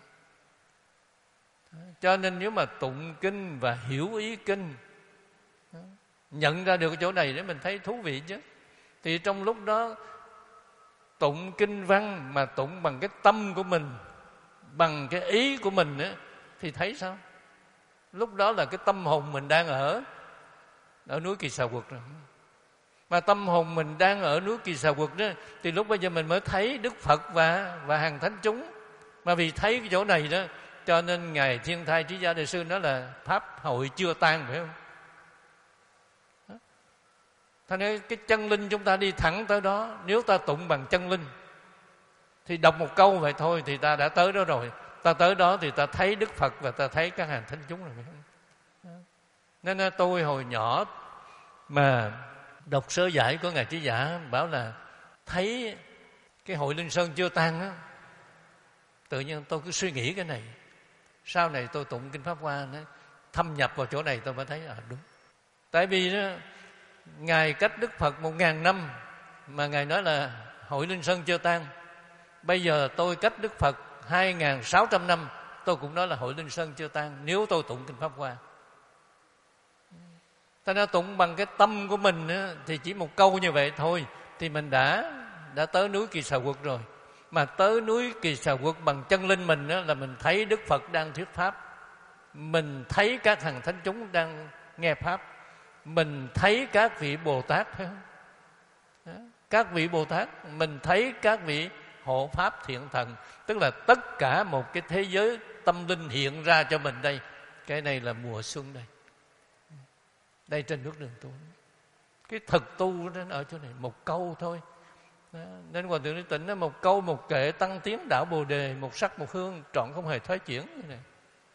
Cho nên nếu mà tụng kinh và hiểu ý kinh, nhận ra được cái chỗ này để mình thấy thú vị chứ. Thì trong lúc đó tụng kinh văn mà tụng bằng cái tâm của mình, bằng cái ý của mình ấy, thì thấy sao? Lúc đó là cái tâm hồn mình đang ở ở núi Kỳ Xà Quật rồi. Mà tâm hồn mình đang ở núi Kỳ Xà Quật đó, thì lúc bây giờ mình mới thấy Đức Phật và và hàng thánh chúng. Mà vì thấy cái chỗ này đó, cho nên Ngài Thiên Thai Trí Gia Đại Sư nói là Pháp hội chưa tan, phải không? Thành ra cái chân linh chúng ta đi thẳng tới đó. Nếu ta tụng bằng chân linh thì đọc một câu vậy thôi thì ta đã tới đó rồi. Ta tới đó thì ta thấy Đức Phật và ta thấy các hàng thánh chúng rồi, phải không? Nên tôi hồi nhỏ mà đọc sớ giải của Ngài Trí Giả bảo là thấy cái hội Linh Sơn chưa tan á, tự nhiên tôi cứ suy nghĩ cái này. Sau này tôi tụng Kinh Pháp Hoa, thâm nhập vào chỗ này tôi mới thấy à đúng. Tại vì đó, Ngài cách Đức Phật một ngàn năm mà Ngài nói là hội Linh Sơn chưa tan. Bây giờ tôi cách Đức Phật hai ngàn sáu trăm năm, tôi cũng nói là hội Linh Sơn chưa tan, nếu tôi tụng Kinh Pháp Hoa. Ta đã tụng bằng cái tâm của mình thì chỉ một câu như vậy thôi thì mình đã đã tới núi Kỳ Xà Quật rồi. Mà tới núi Kỳ Xà Quật bằng chân linh mình là mình thấy Đức Phật đang thuyết Pháp, mình thấy các hàng thánh chúng đang nghe Pháp, mình thấy các vị Bồ Tát, phải không? Đó. Các vị Bồ Tát, mình thấy các vị hộ Pháp thiện thần. Tức là tất cả một cái thế giới tâm linh hiện ra cho mình đây. Cái này là mùa xuân đây. Đây trên nước Đường Tu. Cái thực tu đó ở chỗ này, một câu thôi. Đó. Nên Hòa Thượng Lý Tịnh nói một câu một kệ tăng tiến đạo Bồ Đề, một sắc một hương trọn không hề thoái chuyển như này.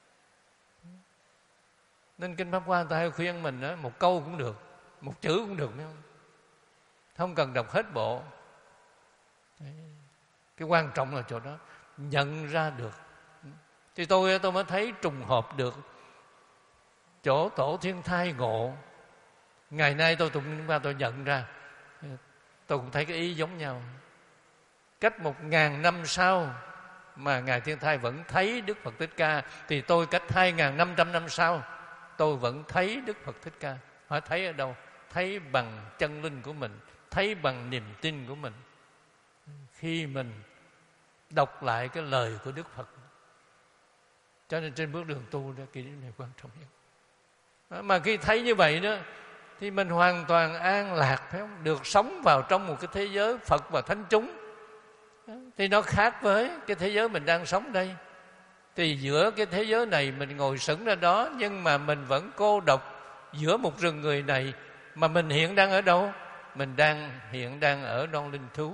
Nên Kinh Pháp Hoa người ta hay khuyên mình đó, một câu cũng được, một chữ cũng được, phải không? Không cần đọc hết bộ. Đấy. Cái quan trọng là chỗ đó nhận ra được. Thì tôi tôi mới thấy trùng hợp được chỗ Tổ Thiên Thai ngộ. Ngày nay tôi tụng qua tôi nhận ra, tôi cũng thấy cái ý giống nhau. Cách một ngàn năm sau mà Ngài Thiên Thai vẫn thấy Đức Phật Thích Ca, thì tôi cách hai ngàn năm trăm năm sau tôi vẫn thấy Đức Phật Thích Ca. Hỏi thấy ở đâu? Thấy bằng chân linh của mình, thấy bằng niềm tin của mình. Khi mình đọc lại cái lời của Đức Phật. Cho nên trên bước đường tu đó, cái điểm này quan trọng nhất. Đó, mà khi thấy như vậy đó thì mình hoàn toàn an lạc, phải không? Được sống vào trong một cái thế giới Phật và thánh chúng. Đó, thì nó khác với cái thế giới mình đang sống đây. Thì giữa cái thế giới này mình ngồi sững ra đó, nhưng mà mình vẫn cô độc giữa một rừng người này. Mà mình hiện đang ở đâu? Mình đang hiện đang ở non linh thú,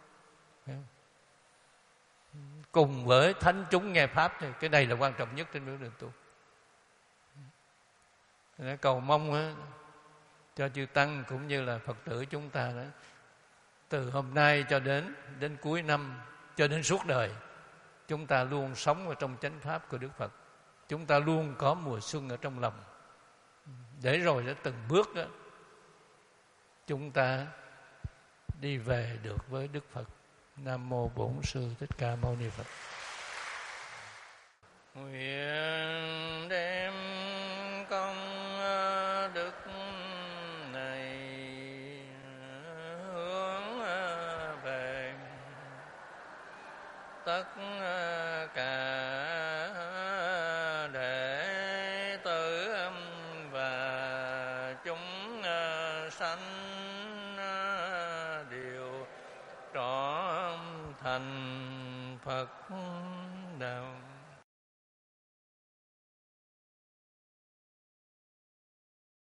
cùng với thánh chúng nghe Pháp. Thì cái này là quan trọng nhất trên bước đường tu. Để cầu mong á, cho chư Tăng cũng như là Phật tử chúng ta đó, từ hôm nay cho đến đến cuối năm, cho đến suốt đời, chúng ta luôn sống ở trong chánh Pháp của Đức Phật. Chúng ta luôn có mùa xuân ở trong lòng. Để rồi đó, từng bước đó, chúng ta đi về được với Đức Phật. Nam mô Bổn Sư Thích Ca Mâu Ni Phật. Nguyện đem công đức này hướng về tất cả đệ tử và chúng sanh đều trọn thành Phật đạo.